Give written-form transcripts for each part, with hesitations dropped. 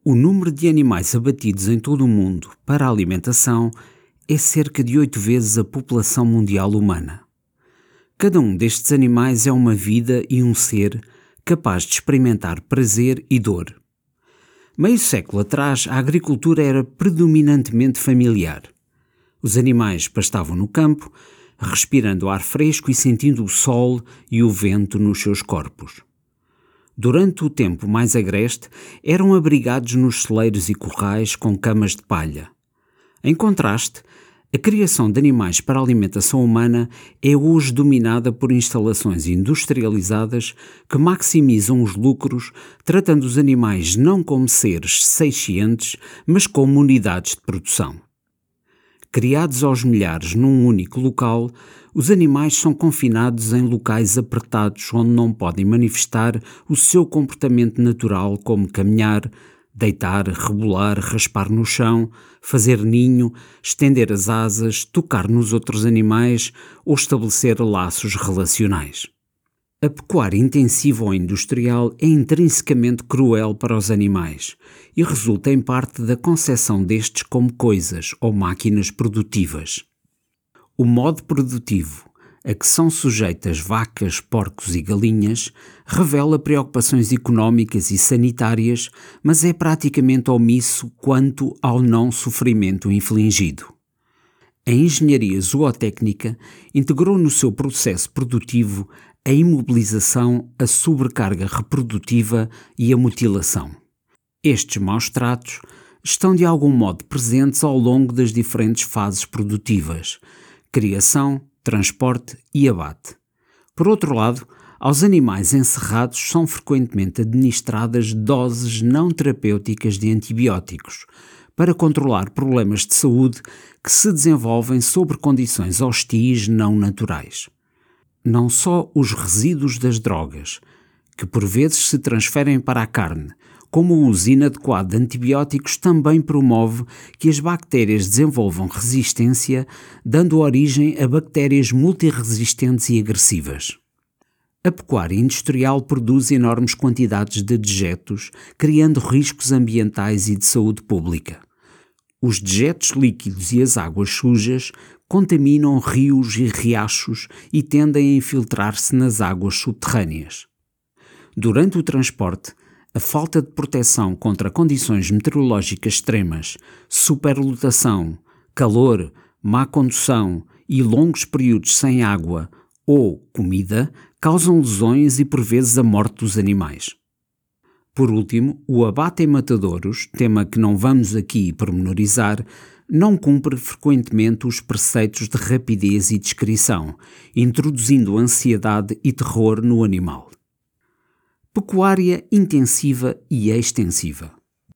O número de animais abatidos em todo o mundo para a alimentação é cerca de 8 vezes a população mundial humana. Cada um destes animais é uma vida e um ser capaz de experimentar prazer e dor. Meio século atrás, a agricultura era predominantemente familiar. Os animais pastavam no campo, respirando ar fresco e sentindo o sol e o vento nos seus corpos. Durante o tempo mais agreste, eram abrigados nos celeiros e currais com camas de palha. Em contraste, a criação de animais para a alimentação humana é hoje dominada por instalações industrializadas que maximizam os lucros, tratando os animais não como seres sencientes, mas como unidades de produção. Criados aos milhares num único local, os animais são confinados em locais apertados onde não podem manifestar o seu comportamento natural como caminhar, deitar, rebolar, raspar no chão, fazer ninho, estender as asas, tocar nos outros animais ou estabelecer laços relacionais. A pecuária intensiva ou industrial é intrinsecamente cruel para os animais e resulta em parte da concepção destes como coisas ou máquinas produtivas. O modo produtivo a que são sujeitas vacas, porcos e galinhas revela preocupações económicas e sanitárias, mas é praticamente omisso quanto ao não sofrimento infligido. A engenharia zootécnica integrou no seu processo produtivo a imobilização, a sobrecarga reprodutiva e a mutilação. Estes maus tratos estão de algum modo presentes ao longo das diferentes fases produtivas: criação, transporte e abate. Por outro lado, aos animais encerrados são frequentemente administradas doses não terapêuticas de antibióticos para controlar problemas de saúde que se desenvolvem sob condições hostis não naturais. Não só os resíduos das drogas, que por vezes se transferem para a carne, como o uso inadequado de antibióticos também promove que as bactérias desenvolvam resistência, dando origem a bactérias multirresistentes e agressivas. A pecuária industrial produz enormes quantidades de dejetos, criando riscos ambientais e de saúde pública. Os dejetos líquidos e as águas sujas contaminam rios e riachos e tendem a infiltrar-se nas águas subterrâneas. Durante o transporte, a falta de proteção contra condições meteorológicas extremas, superlotação, calor, má condução e longos períodos sem água ou comida causam lesões e por vezes a morte dos animais. Por último, o abate em matadouros, tema que não vamos aqui pormenorizar, não cumpre frequentemente os preceitos de rapidez e discrição, introduzindo ansiedade e terror no animal. Pecuária intensiva e extensiva.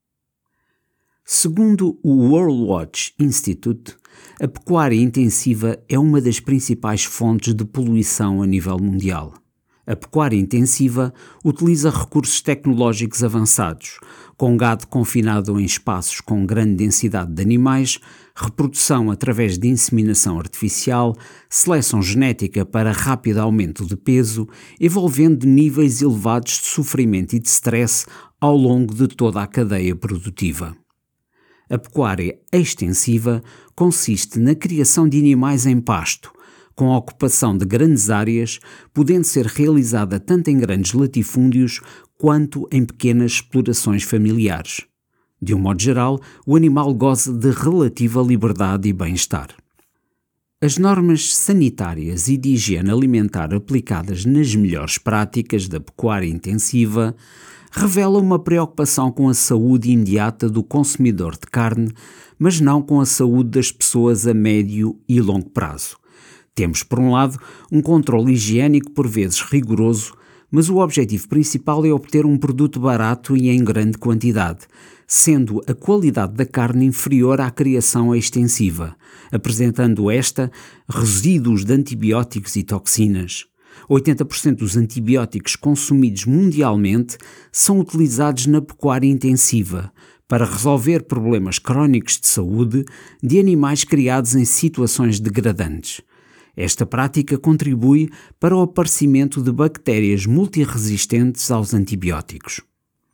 Segundo o World Watch Institute, a pecuária intensiva é uma das principais fontes de poluição a nível mundial. A pecuária intensiva utiliza recursos tecnológicos avançados, com gado confinado em espaços com grande densidade de animais, reprodução através de inseminação artificial, seleção genética para rápido aumento de peso, envolvendo níveis elevados de sofrimento e de stress ao longo de toda a cadeia produtiva. A pecuária extensiva consiste na criação de animais em pasto, com a ocupação de grandes áreas, podendo ser realizada tanto em grandes latifúndios quanto em pequenas explorações familiares. De um modo geral, o animal goza de relativa liberdade e bem-estar. As normas sanitárias e de higiene alimentar aplicadas nas melhores práticas da pecuária intensiva revelam uma preocupação com a saúde imediata do consumidor de carne, mas não com a saúde das pessoas a médio e longo prazo. Temos, por um lado, um controle higiênico por vezes rigoroso, mas o objetivo principal é obter um produto barato e em grande quantidade, sendo a qualidade da carne inferior à criação extensiva, apresentando esta resíduos de antibióticos e toxinas. 80% dos antibióticos consumidos mundialmente são utilizados na pecuária intensiva para resolver problemas crónicos de saúde de animais criados em situações degradantes. Esta prática contribui para o aparecimento de bactérias multirresistentes aos antibióticos.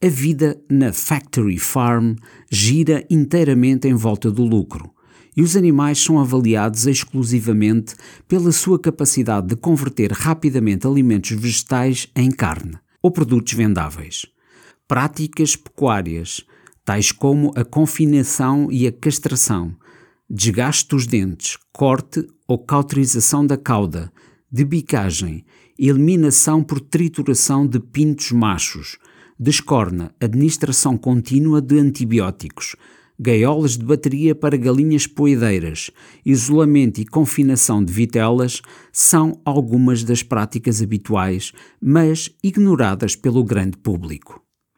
A vida na Factory Farm gira inteiramente em volta do lucro, e os animais são avaliados exclusivamente pela sua capacidade de converter rapidamente alimentos vegetais em carne ou produtos vendáveis. Práticas pecuárias, tais como a confinação e a castração, desgaste dos dentes, corte ou cauterização da cauda, debicagem, eliminação por trituração de pintos machos, descorna, administração contínua de antibióticos, gaiolas de bateria para galinhas poedeiras, isolamento e confinação de vitelas são algumas das práticas habituais, mas ignoradas pelo grande público.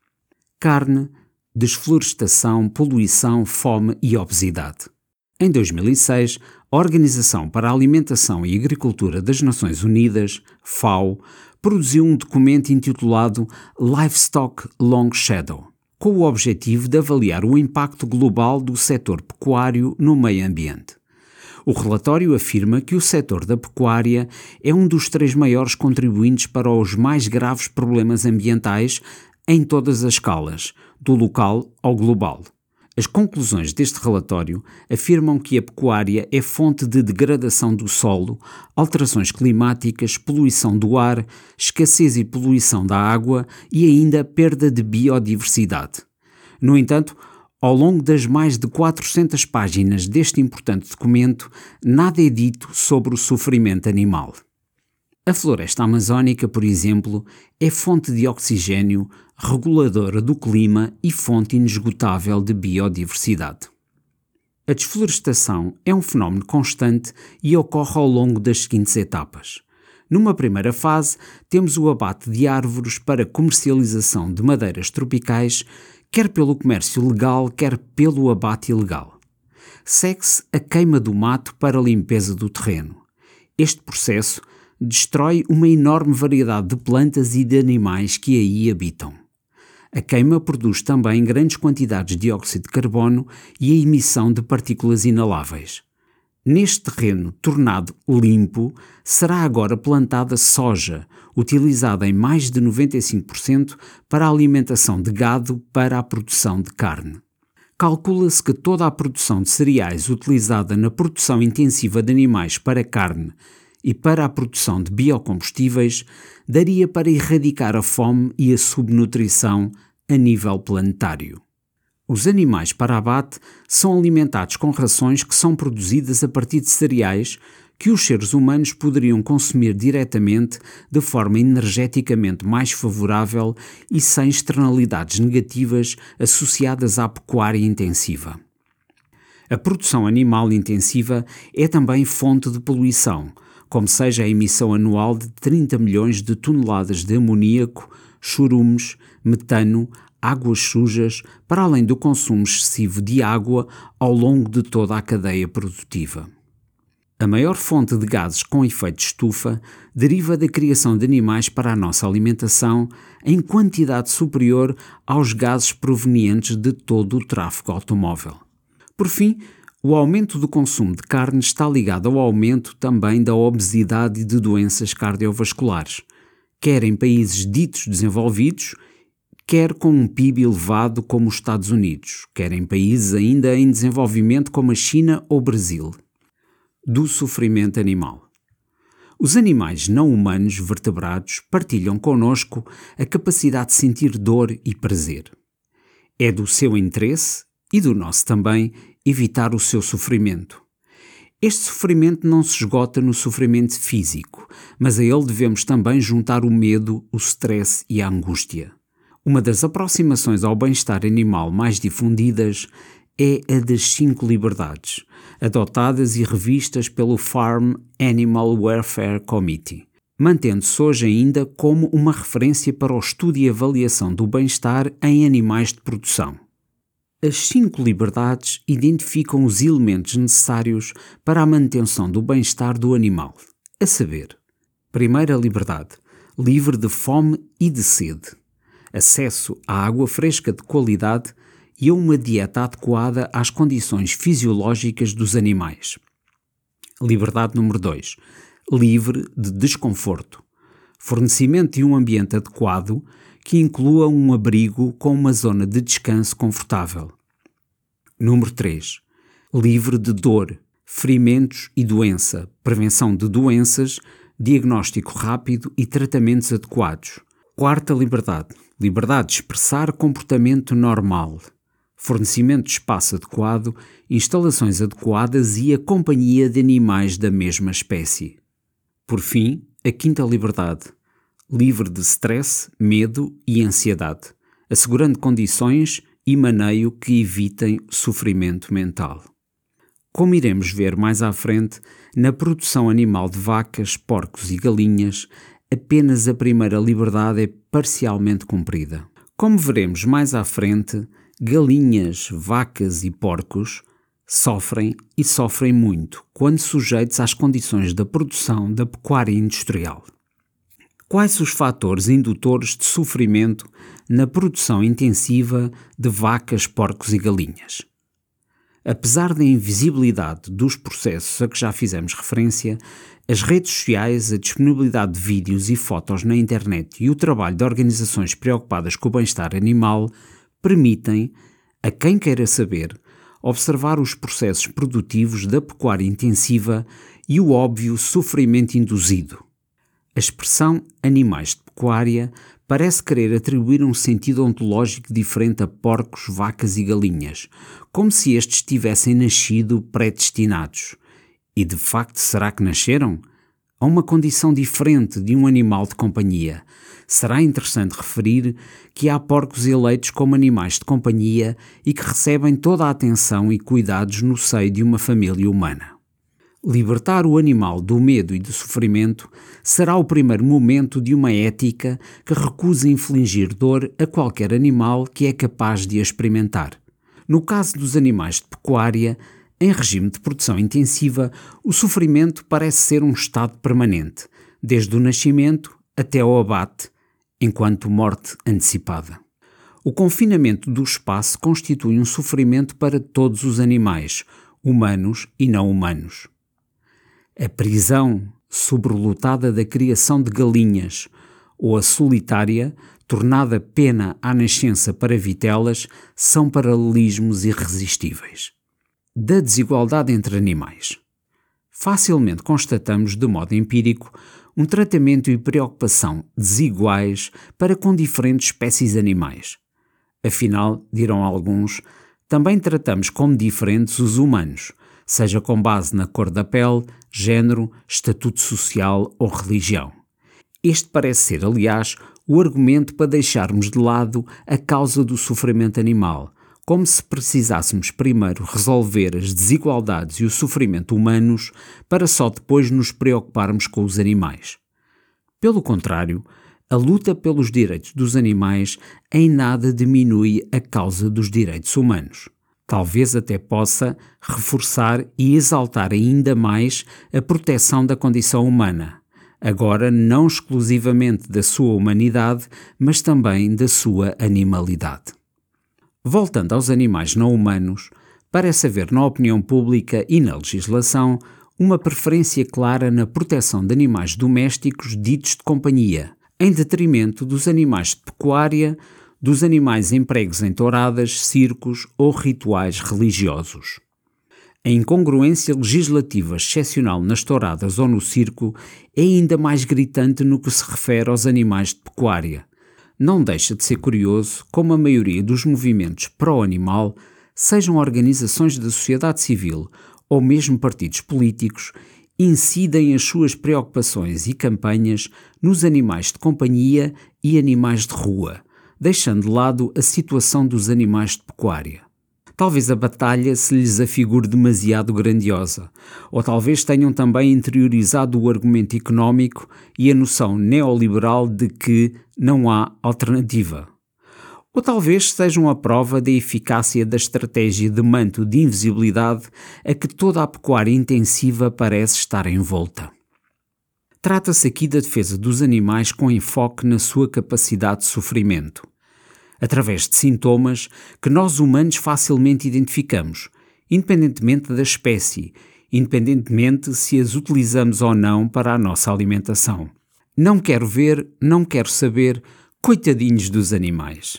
Carne, desflorestação, poluição, fome e obesidade. Em 2006, a Organização para a Alimentação e Agricultura das Nações Unidas, FAO, produziu um documento intitulado Livestock Long Shadow, com o objetivo de avaliar o impacto global do setor pecuário no meio ambiente. O relatório afirma que o setor da pecuária é um dos 3 maiores contribuintes para os mais graves problemas ambientais em todas as escalas, do local ao global. As conclusões deste relatório afirmam que a pecuária é fonte de degradação do solo, alterações climáticas, poluição do ar, escassez e poluição da água e ainda perda de biodiversidade. No entanto, ao longo das mais de 400 páginas deste importante documento, nada é dito sobre o sofrimento animal. A floresta amazónica, por exemplo, é fonte de oxigênio, reguladora do clima e fonte inesgotável de biodiversidade. A desflorestação é um fenómeno constante e ocorre ao longo das seguintes etapas. Numa primeira fase, temos o abate de árvores para comercialização de madeiras tropicais, quer pelo comércio legal, quer pelo abate ilegal. Segue-se a queima do mato para a limpeza do terreno. Este processo destrói uma enorme variedade de plantas e de animais que aí habitam. A queima produz também grandes quantidades de dióxido de carbono e a emissão de partículas inaláveis. Neste terreno tornado limpo, será agora plantada soja, utilizada em mais de 95% para a alimentação de gado para a produção de carne. Calcula-se que toda a produção de cereais utilizada na produção intensiva de animais para carne e para a produção de biocombustíveis daria para erradicar a fome e a subnutrição a nível planetário. Os animais para abate são alimentados com rações que são produzidas a partir de cereais que os seres humanos poderiam consumir diretamente de forma energeticamente mais favorável e sem externalidades negativas associadas à pecuária intensiva. A produção animal intensiva é também fonte de poluição, como seja a emissão anual de 30 milhões de toneladas de amoníaco, chorumes, metano, águas sujas, para além do consumo excessivo de água ao longo de toda a cadeia produtiva. A maior fonte de gases com efeito de estufa deriva da criação de animais para a nossa alimentação em quantidade superior aos gases provenientes de todo o tráfego automóvel. Por fim, o aumento do consumo de carne está ligado ao aumento também da obesidade e de doenças cardiovasculares, quer em países ditos desenvolvidos, quer com um PIB elevado como os Estados Unidos, quer em países ainda em desenvolvimento como a China ou o Brasil. Do sofrimento animal. Os animais não humanos vertebrados partilham connosco a capacidade de sentir dor e prazer. É do seu interesse, e do nosso também, evitar o seu sofrimento. Este sofrimento não se esgota no sofrimento físico, mas a ele devemos também juntar o medo, o stress e a angústia. Uma das aproximações ao bem-estar animal mais difundidas é a das 5 liberdades, adotadas e revistas pelo Farm Animal Welfare Committee, mantendo-se hoje ainda como uma referência para o estudo e avaliação do bem-estar em animais de produção. As 5 liberdades identificam os elementos necessários para a manutenção do bem-estar do animal, a saber: primeira liberdade, livre de fome e de sede, acesso à água fresca de qualidade e a uma dieta adequada às condições fisiológicas dos animais. Liberdade número 2, livre de desconforto, fornecimento de um ambiente adequado que inclua um abrigo com uma zona de descanso confortável. Número 3. Livre de dor, ferimentos e doença, prevenção de doenças, diagnóstico rápido e tratamentos adequados. Quarta liberdade. Liberdade de expressar comportamento normal. Fornecimento de espaço adequado, instalações adequadas e a companhia de animais da mesma espécie. Por fim, a quinta liberdade. Livre de stress, medo e ansiedade, assegurando condições e maneio que evitem sofrimento mental. Como iremos ver mais à frente, na produção animal de vacas, porcos e galinhas, apenas a primeira liberdade é parcialmente cumprida. Como veremos mais à frente, galinhas, vacas e porcos sofrem e sofrem muito quando sujeitos às condições da produção da pecuária industrial. Quais os fatores indutores de sofrimento na produção intensiva de vacas, porcos e galinhas? Apesar da invisibilidade dos processos a que já fizemos referência, as redes sociais, a disponibilidade de vídeos e fotos na internet e o trabalho de organizações preocupadas com o bem-estar animal permitem, a quem queira saber, observar os processos produtivos da pecuária intensiva e o óbvio sofrimento induzido. A expressão animais de pecuária parece querer atribuir um sentido ontológico diferente a porcos, vacas e galinhas, como se estes tivessem nascido predestinados. E de facto, será que nasceram? A uma condição diferente de um animal de companhia. Será interessante referir que há porcos eleitos como animais de companhia e que recebem toda a atenção e cuidados no seio de uma família humana. Libertar o animal do medo e do sofrimento será o primeiro momento de uma ética que recusa infligir dor a qualquer animal que é capaz de a experimentar. No caso dos animais de pecuária, em regime de produção intensiva, o sofrimento parece ser um estado permanente, desde o nascimento até ao abate, enquanto morte antecipada. O confinamento do espaço constitui um sofrimento para todos os animais, humanos e não humanos. A prisão sobrelotada da criação de galinhas ou a solitária, tornada pena à nascença para vitelas, são paralelismos irresistíveis. Da desigualdade entre animais. Facilmente constatamos, de modo empírico, um tratamento e preocupação desiguais para com diferentes espécies animais. Afinal, dirão alguns, também tratamos como diferentes os humanos, seja com base na cor da pele, género, estatuto social ou religião. Este parece ser, aliás, o argumento para deixarmos de lado a causa do sofrimento animal, como se precisássemos primeiro resolver as desigualdades e o sofrimento humanos para só depois nos preocuparmos com os animais. Pelo contrário, a luta pelos direitos dos animais em nada diminui a causa dos direitos humanos. Talvez até possa reforçar e exaltar ainda mais a proteção da condição humana, agora não exclusivamente da sua humanidade, mas também da sua animalidade. Voltando aos animais não humanos, parece haver na opinião pública e na legislação uma preferência clara na proteção de animais domésticos ditos de companhia, em detrimento dos animais de pecuária, dos animais empregos em touradas, circos ou rituais religiosos. A incongruência legislativa excepcional nas touradas ou no circo é ainda mais gritante no que se refere aos animais de pecuária. Não deixa de ser curioso como a maioria dos movimentos pró-animal, sejam organizações da sociedade civil ou mesmo partidos políticos, incidem as suas preocupações e campanhas nos animais de companhia e animais de rua, deixando de lado a situação dos animais de pecuária. Talvez a batalha se lhes afigure demasiado grandiosa, ou talvez tenham também interiorizado o argumento económico e a noção neoliberal de que não há alternativa. Ou talvez sejam a prova da eficácia da estratégia de manto de invisibilidade a que toda a pecuária intensiva parece estar envolta. Trata-se aqui da defesa dos animais com enfoque na sua capacidade de sofrimento, através de sintomas que nós humanos facilmente identificamos, independentemente da espécie, independentemente se as utilizamos ou não para a nossa alimentação. Não quero ver, não quero saber Coitadinhos dos animais.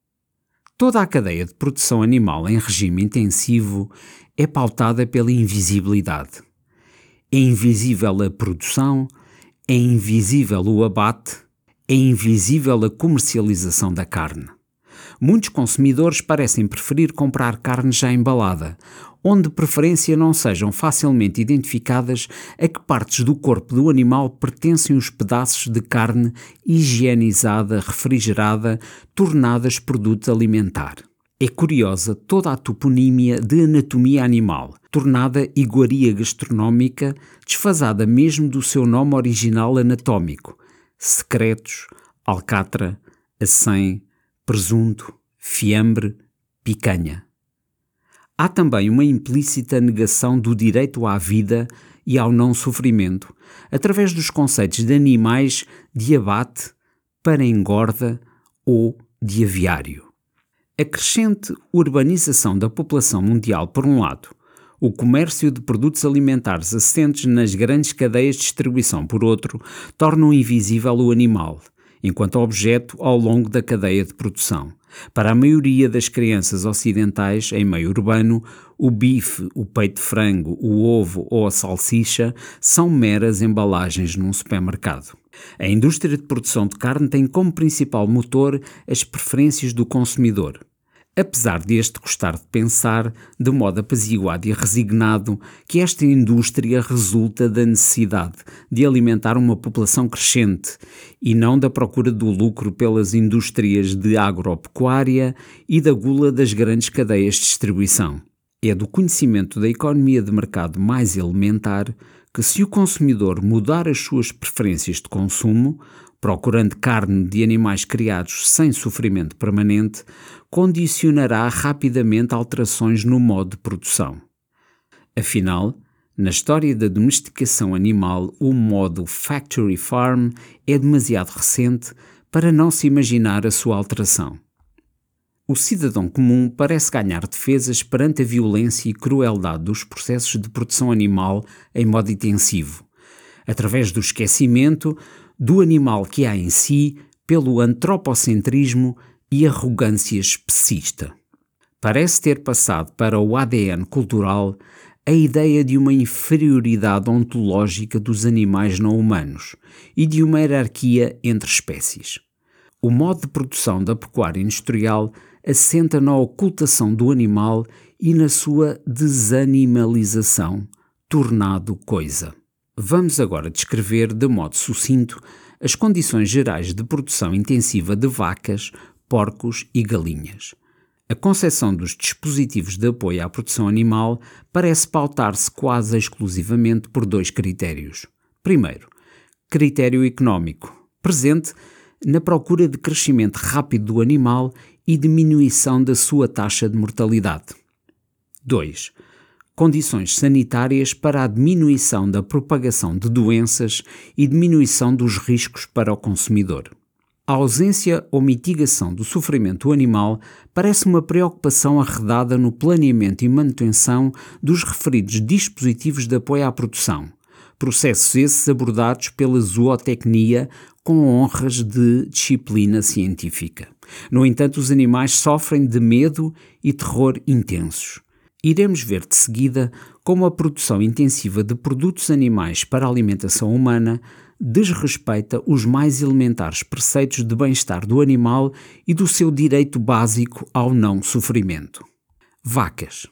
Toda a cadeia de produção animal em regime intensivo é pautada pela invisibilidade. É invisível a produção, é invisível o abate, é invisível a comercialização da carne. Muitos consumidores parecem preferir comprar carne já embalada, onde de preferência não sejam facilmente identificadas a que partes do corpo do animal pertencem os pedaços de carne higienizada, refrigerada, tornadas produto alimentar. É curiosa toda a toponímia de anatomia animal, tornada iguaria gastronómica, desfasada mesmo do seu nome original anatómico: secretos, alcatra, acém, presunto, fiambre, picanha. Há também uma implícita negação do direito à vida e ao não sofrimento, através dos conceitos de animais de abate, para engorda ou de aviário. A crescente urbanização da população mundial, por um lado, o comércio de produtos alimentares assentes nas grandes cadeias de distribuição, por outro, tornam invisível o animal, enquanto objeto ao longo da cadeia de produção. Para a maioria das crianças ocidentais em meio urbano, o bife, o peito de frango, o ovo ou a salsicha são meras embalagens num supermercado. A indústria de produção de carne tem como principal motor as preferências do consumidor. Apesar deste gostar de pensar, de modo apaziguado e resignado, que esta indústria resulta da necessidade de alimentar uma população crescente e não da procura do lucro pelas indústrias de agropecuária e da gula das grandes cadeias de distribuição. É do conhecimento da economia de mercado mais elementar que, se o consumidor mudar as suas preferências de consumo, procurando carne de animais criados sem sofrimento permanente, condicionará rapidamente alterações no modo de produção. Afinal, na história da domesticação animal, o modo factory farm é demasiado recente para não se imaginar a sua alteração. O cidadão comum parece ganhar defesas perante a violência e crueldade dos processos de produção animal em modo intensivo, através do esquecimento do animal que há em si, pelo antropocentrismo e arrogância especista. Parece ter passado para o ADN cultural a ideia de uma inferioridade ontológica dos animais não humanos e de uma hierarquia entre espécies. O modo de produção da pecuária industrial assenta na ocultação do animal e na sua desanimalização, tornado coisa. Vamos agora descrever de modo sucinto as condições gerais de produção intensiva de vacas, porcos e galinhas. A concepção dos dispositivos de apoio à produção animal parece pautar-se quase exclusivamente por dois critérios. Primeiro, critério económico, presente na procura de crescimento rápido do animal e diminuição da sua taxa de mortalidade. 2. Condições sanitárias para a diminuição da propagação de doenças e diminuição dos riscos para o consumidor. A ausência ou mitigação do sofrimento animal parece uma preocupação arredada no planeamento e manutenção dos referidos dispositivos de apoio à produção, processos esses abordados pela zootecnia com honras de disciplina científica. No entanto, os animais sofrem de medo e terror intensos. Iremos ver de seguida como a produção intensiva de produtos animais para a alimentação humana desrespeita os mais elementares preceitos de bem-estar do animal e do seu direito básico ao não sofrimento. Vacas.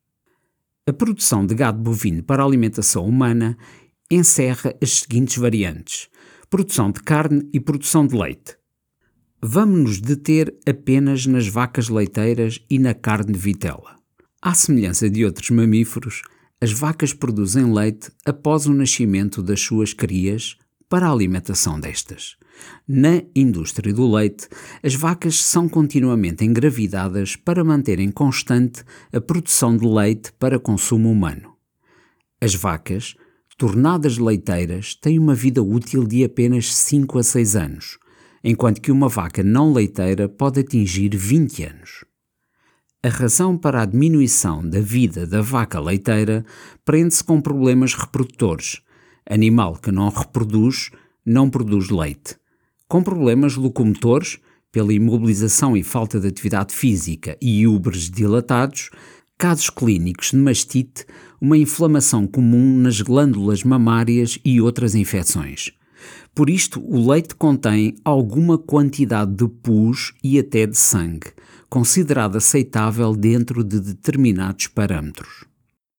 A produção de gado bovino para a alimentação humana encerra as seguintes variantes: produção de carne e produção de leite. Vamos nos deter apenas nas vacas leiteiras e na carne de vitela. À semelhança de outros mamíferos, as vacas produzem leite após o nascimento das suas crias para a alimentação destas. Na indústria do leite, as vacas são continuamente engravidadas para manterem constante a produção de leite para consumo humano. As vacas, tornadas leiteiras, têm uma vida útil de apenas 5 a 6 anos, enquanto que uma vaca não leiteira pode atingir 20 anos. A razão para a diminuição da vida da vaca leiteira prende-se com problemas reprodutores. Animal que não reproduz, não produz leite. Com problemas locomotores, pela imobilização e falta de atividade física e úberes dilatados, casos clínicos de mastite, uma inflamação comum nas glândulas mamárias e outras infecções. Por isto, o leite contém alguma quantidade de pus e até de sangue, considerado aceitável dentro de determinados parâmetros.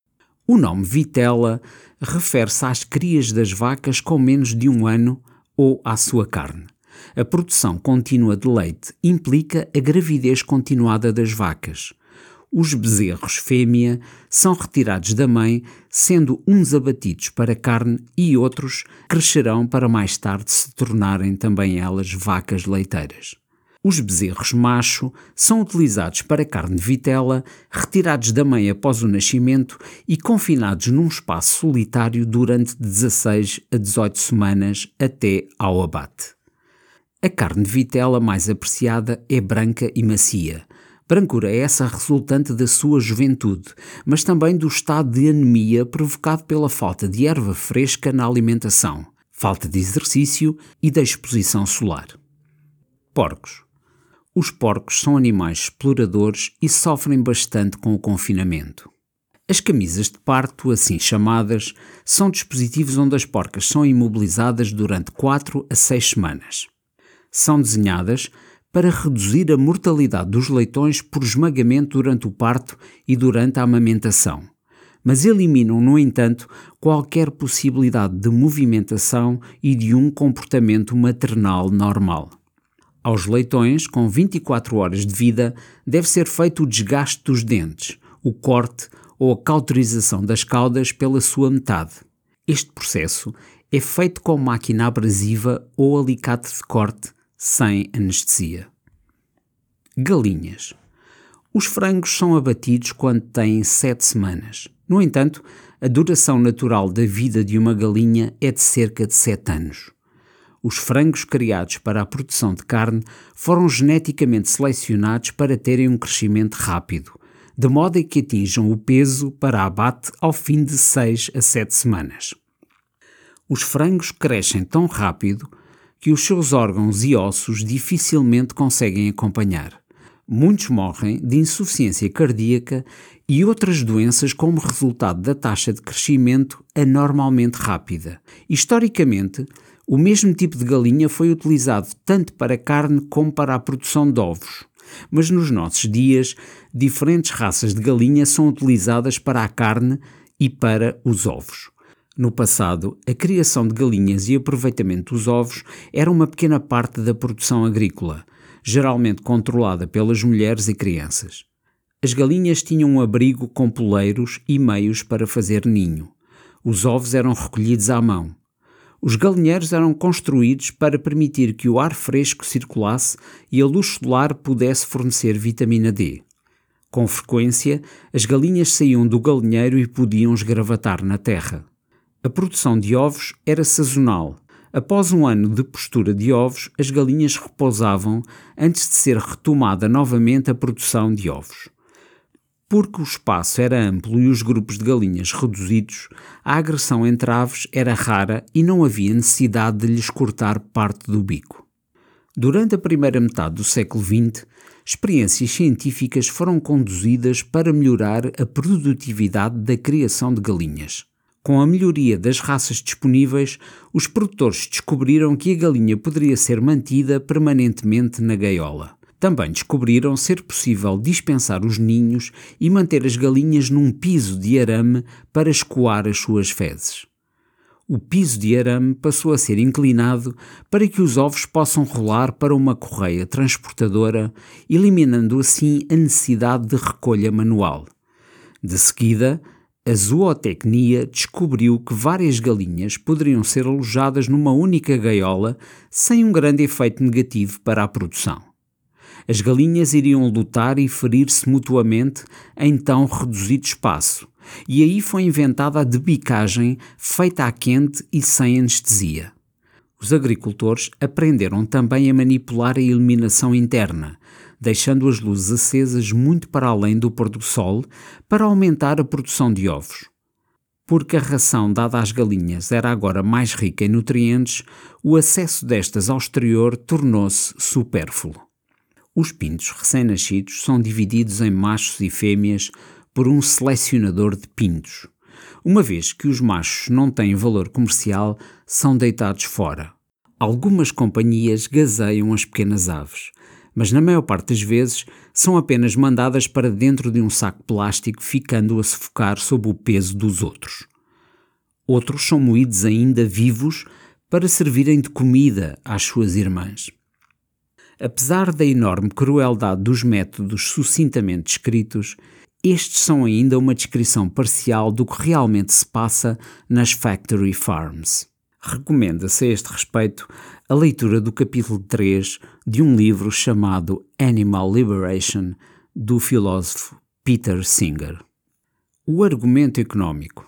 O nome vitela refere-se às crias das vacas com menos de 1 ano ou à sua carne. A produção contínua de leite implica a gravidez continuada das vacas. Os bezerros fêmea são retirados da mãe, sendo uns abatidos para carne e outros crescerão para mais tarde se tornarem também elas vacas leiteiras. Os bezerros macho são utilizados para carne de vitela, retirados da mãe após o nascimento e confinados num espaço solitário durante 16 a 18 semanas até ao abate. A carne de vitela mais apreciada é branca e macia. Brancura é essa resultante da sua juventude, mas também do estado de anemia provocado pela falta de erva fresca na alimentação, falta de exercício e da exposição solar. Porcos. Os porcos são animais exploradores e sofrem bastante com o confinamento. As camisas de parto, assim chamadas, são dispositivos onde as porcas são imobilizadas durante 4 a 6 semanas. São desenhadas para reduzir a mortalidade dos leitões por esmagamento durante o parto e durante a amamentação, mas eliminam, no entanto, qualquer possibilidade de movimentação e de um comportamento maternal normal. Aos leitões, com 24 horas de vida, deve ser feito o desgaste dos dentes, o corte ou a cauterização das caudas pela sua metade. Este processo é feito com máquina abrasiva ou alicate de corte, sem anestesia. Galinhas. Os frangos são abatidos quando têm 7 semanas. No entanto, a duração natural da vida de uma galinha é de cerca de 7 anos. Os frangos criados para a produção de carne foram geneticamente selecionados para terem um crescimento rápido, de modo a que atinjam o peso para abate ao fim de 6 a 7 semanas. Os frangos crescem tão rápido que os seus órgãos e ossos dificilmente conseguem acompanhar. Muitos morrem de insuficiência cardíaca e outras doenças como resultado da taxa de crescimento anormalmente rápida. Historicamente, o mesmo tipo de galinha foi utilizado tanto para carne como para a produção de ovos. Mas nos nossos dias, diferentes raças de galinha são utilizadas para a carne e para os ovos. No passado, a criação de galinhas e aproveitamento dos ovos era uma pequena parte da produção agrícola, geralmente controlada pelas mulheres e crianças. As galinhas tinham um abrigo com poleiros e meios para fazer ninho. Os ovos eram recolhidos à mão. Os galinheiros eram construídos para permitir que o ar fresco circulasse e a luz solar pudesse fornecer vitamina D. Com frequência, as galinhas saíam do galinheiro e podiam esgravatar na terra. A produção de ovos era sazonal. Após um ano de postura de ovos, as galinhas repousavam antes de ser retomada novamente a produção de ovos. Porque o espaço era amplo e os grupos de galinhas reduzidos, a agressão entre aves era rara e não havia necessidade de lhes cortar parte do bico. Durante a primeira metade do século XX, experiências científicas foram conduzidas para melhorar a produtividade da criação de galinhas. Com a melhoria das raças disponíveis, os produtores descobriram que a galinha poderia ser mantida permanentemente na gaiola. Também descobriram ser possível dispensar os ninhos e manter as galinhas num piso de arame para escoar as suas fezes. O piso de arame passou a ser inclinado para que os ovos possam rolar para uma correia transportadora, eliminando assim a necessidade de recolha manual. De seguida, a zootecnia descobriu que várias galinhas poderiam ser alojadas numa única gaiola sem um grande efeito negativo para a produção. As galinhas iriam lutar e ferir-se mutuamente em tão reduzido espaço, e aí foi inventada a debicagem feita à quente e sem anestesia. Os agricultores aprenderam também a manipular a iluminação interna, deixando as luzes acesas muito para além do pôr do sol para aumentar a produção de ovos. Porque a ração dada às galinhas era agora mais rica em nutrientes, o acesso destas ao exterior tornou-se supérfluo. Os pintos recém-nascidos são divididos em machos e fêmeas por um selecionador de pintos. Uma vez que os machos não têm valor comercial, são deitados fora. Algumas companhias gaseiam as pequenas aves, mas na maior parte das vezes são apenas mandadas para dentro de um saco plástico, ficando a sufocar sob o peso dos outros. Outros são moídos ainda vivos para servirem de comida às suas irmãs. Apesar da enorme crueldade dos métodos sucintamente descritos, estes são ainda uma descrição parcial do que realmente se passa nas factory farms. Recomenda-se a este respeito a leitura do capítulo 3 de um livro chamado Animal Liberation, do filósofo Peter Singer. O argumento económico.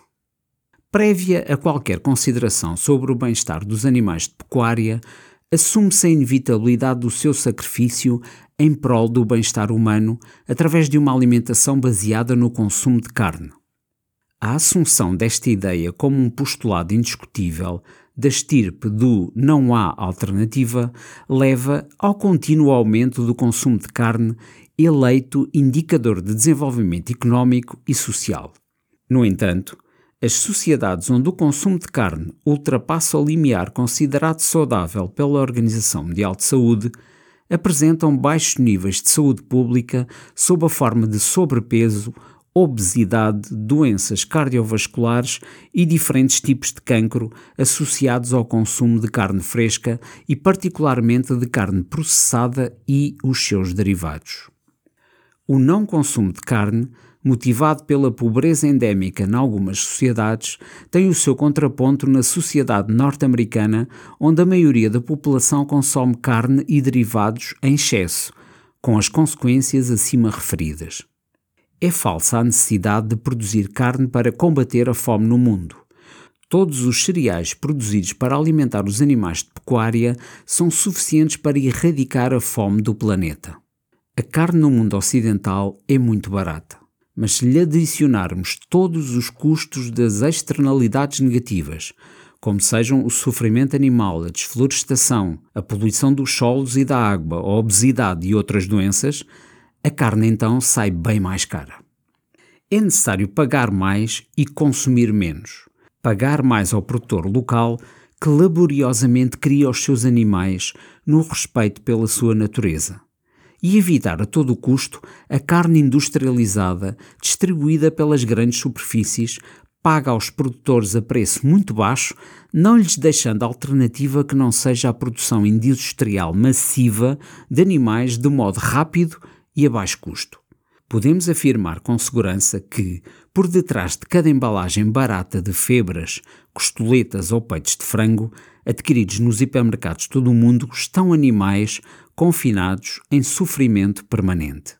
Prévia a qualquer consideração sobre o bem-estar dos animais de pecuária, assume-se a inevitabilidade do seu sacrifício em prol do bem-estar humano através de uma alimentação baseada no consumo de carne. A assunção desta ideia como um postulado indiscutível da estirpe do não há alternativa leva ao contínuo aumento do consumo de carne, eleito indicador de desenvolvimento económico e social. No entanto, as sociedades onde o consumo de carne ultrapassa o limiar considerado saudável pela Organização Mundial de Saúde apresentam baixos níveis de saúde pública sob a forma de sobrepeso, obesidade, doenças cardiovasculares e diferentes tipos de cancro associados ao consumo de carne fresca e particularmente de carne processada e os seus derivados. O não consumo de carne, motivado pela pobreza endémica em algumas sociedades, tem o seu contraponto na sociedade norte-americana, onde a maioria da população consome carne e derivados em excesso, com as consequências acima referidas. É falsa a necessidade de produzir carne para combater a fome no mundo. Todos os cereais produzidos para alimentar os animais de pecuária são suficientes para erradicar a fome do planeta. A carne no mundo ocidental é muito barata, mas se lhe adicionarmos todos os custos das externalidades negativas, como sejam o sofrimento animal, a desflorestação, a poluição dos solos e da água, a obesidade e outras doenças, a carne então sai bem mais cara. É necessário pagar mais e consumir menos. Pagar mais ao produtor local que laboriosamente cria os seus animais no respeito pela sua natureza. E evitar a todo custo a carne industrializada distribuída pelas grandes superfícies, paga aos produtores a preço muito baixo, não lhes deixando alternativa que não seja a produção industrial massiva de animais de modo rápido e a baixo custo. Podemos afirmar com segurança que, por detrás de cada embalagem barata de febras, costoletas ou peitos de frango, adquiridos nos hipermercados de todo o mundo, estão animais confinados em sofrimento permanente.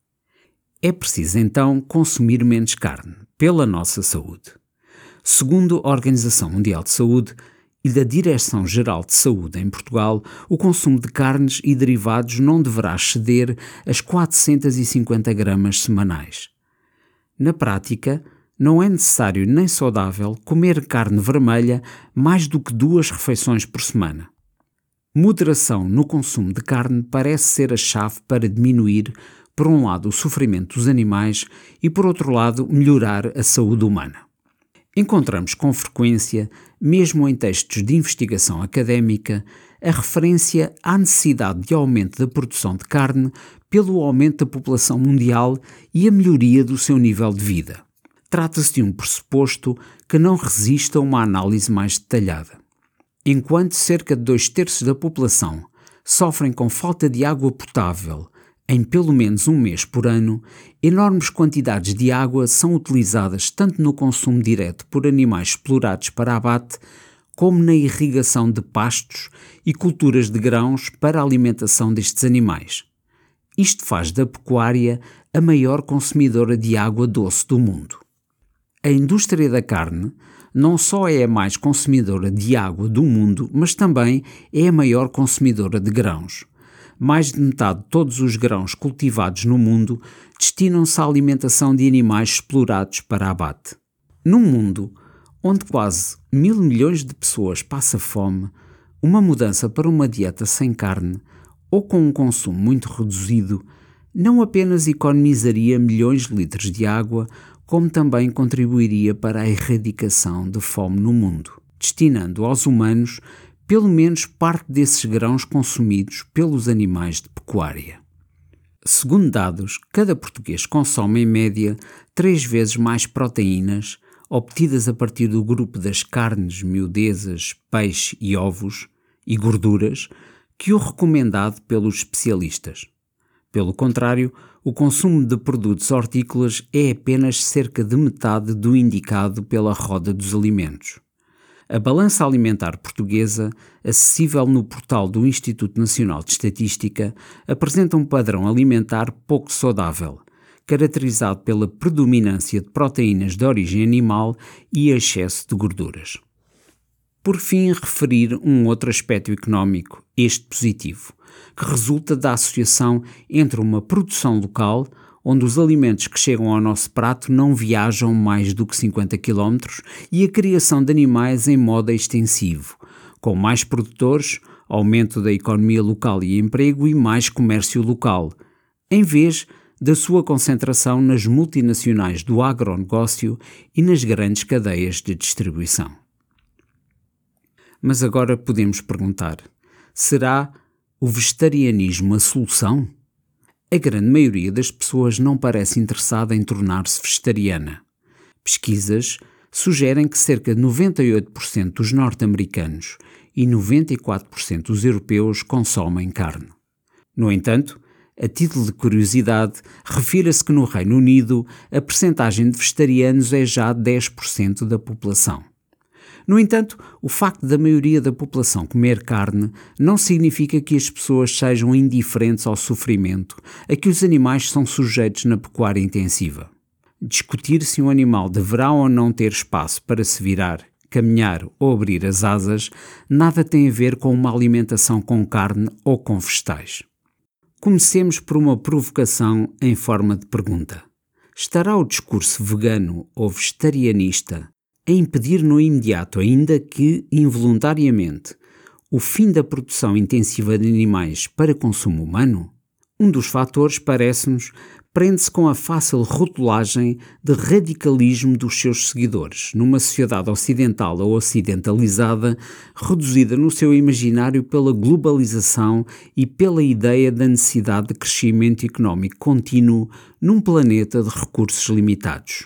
É preciso então consumir menos carne, pela nossa saúde. Segundo a Organização Mundial de Saúde e da Direção-Geral de Saúde em Portugal, o consumo de carnes e derivados não deverá exceder as 450 gramas semanais. Na prática, não é necessário nem saudável comer carne vermelha mais do que 2 refeições por semana. Moderação no consumo de carne parece ser a chave para diminuir, por um lado, o sofrimento dos animais e, por outro lado, melhorar a saúde humana. Encontramos com frequência, mesmo em textos de investigação académica, a referência à necessidade de aumento da produção de carne pelo aumento da população mundial e a melhoria do seu nível de vida. Trata-se de um pressuposto que não resiste a uma análise mais detalhada. Enquanto cerca de 2/3 da população sofrem com falta de água potável em pelo menos um mês por ano, enormes quantidades de água são utilizadas tanto no consumo direto por animais explorados para abate, como na irrigação de pastos e culturas de grãos para a alimentação destes animais. Isto faz da pecuária a maior consumidora de água doce do mundo. A indústria da carne não só é a mais consumidora de água do mundo, mas também é a maior consumidora de grãos. Mais de metade de todos os grãos cultivados no mundo destinam-se à alimentação de animais explorados para abate. Num mundo onde quase 1.000 milhões de pessoas passam fome, uma mudança para uma dieta sem carne ou com um consumo muito reduzido, não apenas economizaria milhões de litros de água, como também contribuiria para a erradicação de fome no mundo, destinando aos humanos pelo menos parte desses grãos consumidos pelos animais de pecuária. Segundo dados, cada português consome em média 3 vezes mais proteínas obtidas a partir do grupo das carnes, miudezas, peixe e ovos e gorduras que o recomendado pelos especialistas. Pelo contrário, o consumo de produtos hortícolas é apenas cerca de metade do indicado pela Roda dos Alimentos. A balança alimentar portuguesa, acessível no portal do Instituto Nacional de Estatística, apresenta um padrão alimentar pouco saudável, caracterizado pela predominância de proteínas de origem animal e excesso de gorduras. Por fim, referir um outro aspecto económico, este positivo, que resulta da associação entre uma produção local, onde os alimentos que chegam ao nosso prato não viajam mais do que 50 km, e a criação de animais em modo extensivo, com mais produtores, aumento da economia local e emprego e mais comércio local, em vez da sua concentração nas multinacionais do agronegócio e nas grandes cadeias de distribuição. Mas agora podemos perguntar, será o vegetarianismo a solução? A grande maioria das pessoas não parece interessada em tornar-se vegetariana. Pesquisas sugerem que cerca de 98% dos norte-americanos e 94% dos europeus consomem carne. No entanto, a título de curiosidade, refira-se que no Reino Unido a percentagem de vegetarianos é já 10% da população. No entanto, o facto da maioria da população comer carne não significa que as pessoas sejam indiferentes ao sofrimento a que os animais são sujeitos na pecuária intensiva. Discutir se um animal deverá ou não ter espaço para se virar, caminhar ou abrir as asas nada tem a ver com uma alimentação com carne ou com vegetais. Comecemos por uma provocação em forma de pergunta. Estará o discurso vegano ou vegetarianista a impedir no imediato, ainda que involuntariamente, o fim da produção intensiva de animais para consumo humano? Um dos fatores, parece-nos, prende-se com a fácil rotulagem de radicalismo dos seus seguidores, numa sociedade ocidental ou ocidentalizada, reduzida no seu imaginário pela globalização e pela ideia da necessidade de crescimento económico contínuo num planeta de recursos limitados.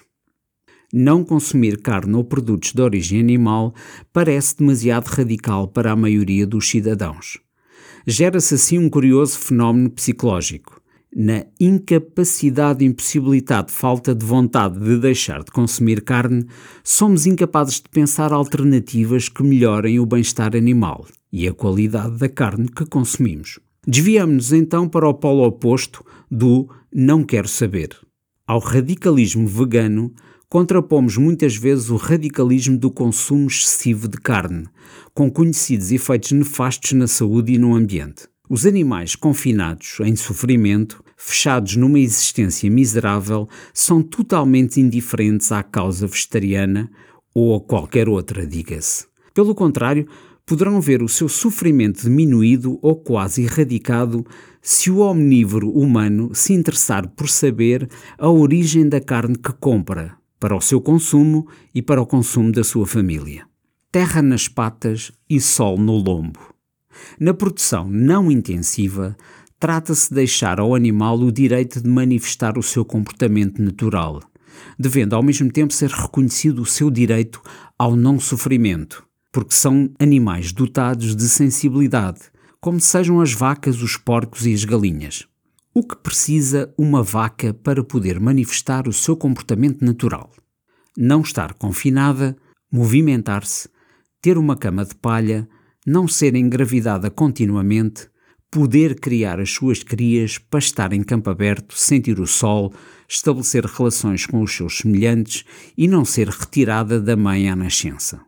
Não consumir carne ou produtos de origem animal parece demasiado radical para a maioria dos cidadãos. Gera-se assim um curioso fenómeno psicológico. Na incapacidade, impossibilidade, falta de vontade de deixar de consumir carne, somos incapazes de pensar alternativas que melhorem o bem-estar animal e a qualidade da carne que consumimos. Desviamos-nos então para o polo oposto do não quero saber. Ao radicalismo vegano, contrapomos muitas vezes o radicalismo do consumo excessivo de carne, com conhecidos efeitos nefastos na saúde e no ambiente. Os animais confinados, em sofrimento, fechados numa existência miserável, são totalmente indiferentes à causa vegetariana ou a qualquer outra, diga-se. Pelo contrário, poderão ver o seu sofrimento diminuído ou quase erradicado se o omnívoro humano se interessar por saber a origem da carne que compra, para o seu consumo e para o consumo da sua família. Terra nas patas e sol no lombo. Na produção não intensiva, trata-se de deixar ao animal o direito de manifestar o seu comportamento natural, devendo ao mesmo tempo ser reconhecido o seu direito ao não sofrimento, porque são animais dotados de sensibilidade, como sejam as vacas, os porcos e as galinhas. O que precisa uma vaca para poder manifestar o seu comportamento natural? Não estar confinada, movimentar-se, ter uma cama de palha, não ser engravidada continuamente, poder criar as suas crias, pastar em campo aberto, sentir o sol, estabelecer relações com os seus semelhantes e não ser retirada da mãe à nascença.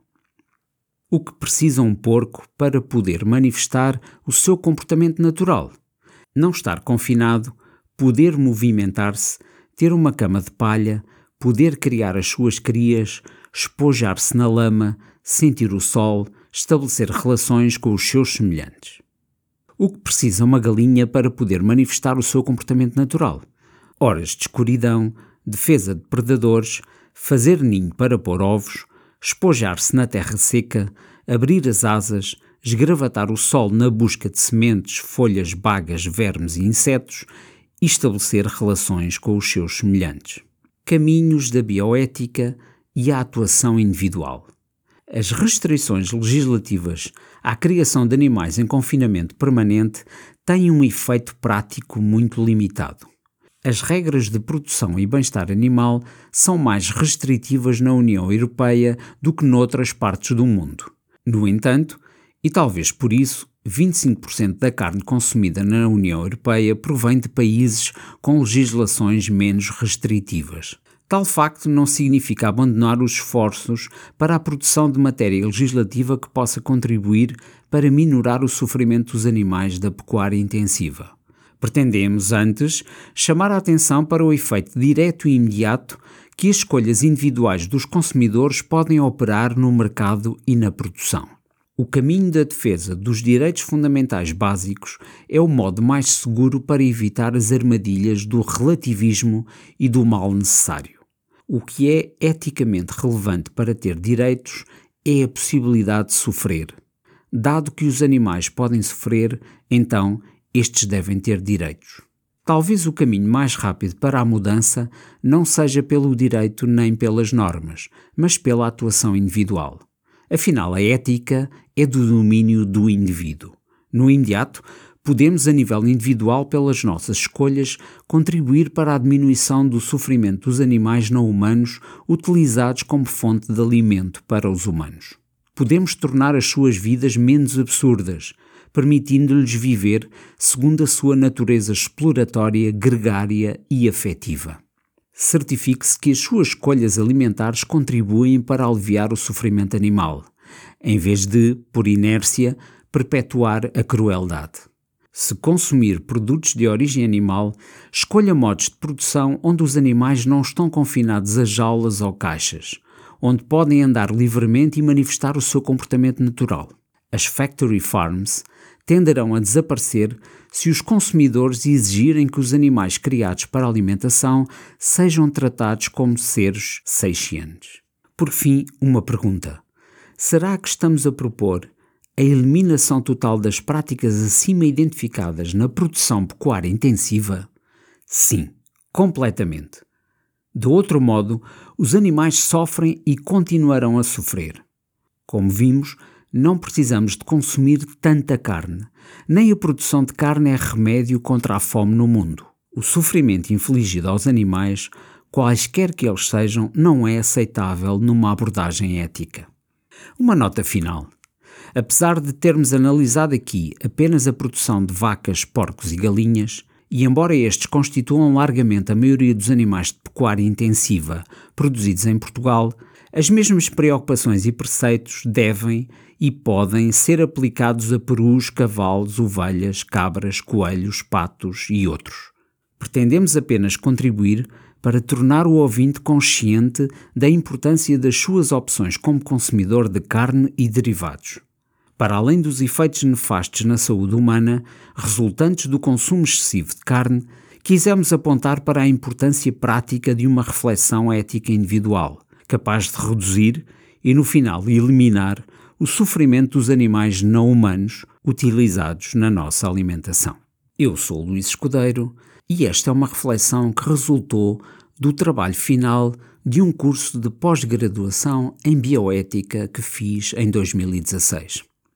O que precisa um porco para poder manifestar o seu comportamento natural? Não estar confinado, poder movimentar-se, ter uma cama de palha, poder criar as suas crias, espojar-se na lama, sentir o sol, estabelecer relações com os seus semelhantes. O que precisa uma galinha para poder manifestar o seu comportamento natural? Horas de escuridão, defesa de predadores, fazer ninho para pôr ovos, espojar-se na terra seca, abrir as asas, esgravatar o sol na busca de sementes, folhas, bagas, vermes e insetos e estabelecer relações com os seus semelhantes. Caminhos da bioética e a atuação individual. As restrições legislativas à criação de animais em confinamento permanente têm um efeito prático muito limitado. As regras de produção e bem-estar animal são mais restritivas na União Europeia do que noutras partes do mundo. No entanto, e talvez por isso, 25% da carne consumida na União Europeia provém de países com legislações menos restritivas. Tal facto não significa abandonar os esforços para a produção de matéria legislativa que possa contribuir para minorar o sofrimento dos animais da pecuária intensiva. Pretendemos, antes, chamar a atenção para o efeito direto e imediato que as escolhas individuais dos consumidores podem operar no mercado e na produção. O caminho da defesa dos direitos fundamentais básicos é o modo mais seguro para evitar as armadilhas do relativismo e do mal necessário. O que é eticamente relevante para ter direitos é a possibilidade de sofrer. Dado que os animais podem sofrer, então estes devem ter direitos. Talvez o caminho mais rápido para a mudança não seja pelo direito nem pelas normas, mas pela atuação individual. Afinal, a ética é do domínio do indivíduo. No imediato, podemos, a nível individual, pelas nossas escolhas, contribuir para a diminuição do sofrimento dos animais não humanos utilizados como fonte de alimento para os humanos. Podemos tornar as suas vidas menos absurdas, permitindo-lhes viver segundo a sua natureza exploratória, gregária e afetiva. Certifique-se que as suas escolhas alimentares contribuem para aliviar o sofrimento animal, em vez de, por inércia, perpetuar a crueldade. Se consumir produtos de origem animal, escolha modos de produção onde os animais não estão confinados a jaulas ou caixas, onde podem andar livremente e manifestar o seu comportamento natural. As factory farms tenderão a desaparecer se os consumidores exigirem que os animais criados para alimentação sejam tratados como seres sencientes. Por fim, uma pergunta. Será que estamos a propor a eliminação total das práticas acima identificadas na produção pecuária intensiva? Sim, completamente. De outro modo, os animais sofrem e continuarão a sofrer. Como vimos, não precisamos de consumir tanta carne, nem a produção de carne é remédio contra a fome no mundo. O sofrimento infligido aos animais, quaisquer que eles sejam, não é aceitável numa abordagem ética. Uma nota final. Apesar de termos analisado aqui apenas a produção de vacas, porcos e galinhas, e embora estes constituam largamente a maioria dos animais de pecuária intensiva produzidos em Portugal, as mesmas preocupações e preceitos devem e podem ser aplicados a perus, cavalos, ovelhas, cabras, coelhos, patos e outros. Pretendemos apenas contribuir para tornar o ouvinte consciente da importância das suas opções como consumidor de carne e derivados. Para além dos efeitos nefastos na saúde humana resultantes do consumo excessivo de carne, quisemos apontar para a importância prática de uma reflexão ética individual, capaz de reduzir e, no final, eliminar o sofrimento dos animais não humanos utilizados na nossa alimentação. Eu sou o Luís Escudeiro e esta é uma reflexão que resultou do trabalho final de um curso de pós-graduação em bioética que fiz em 2016.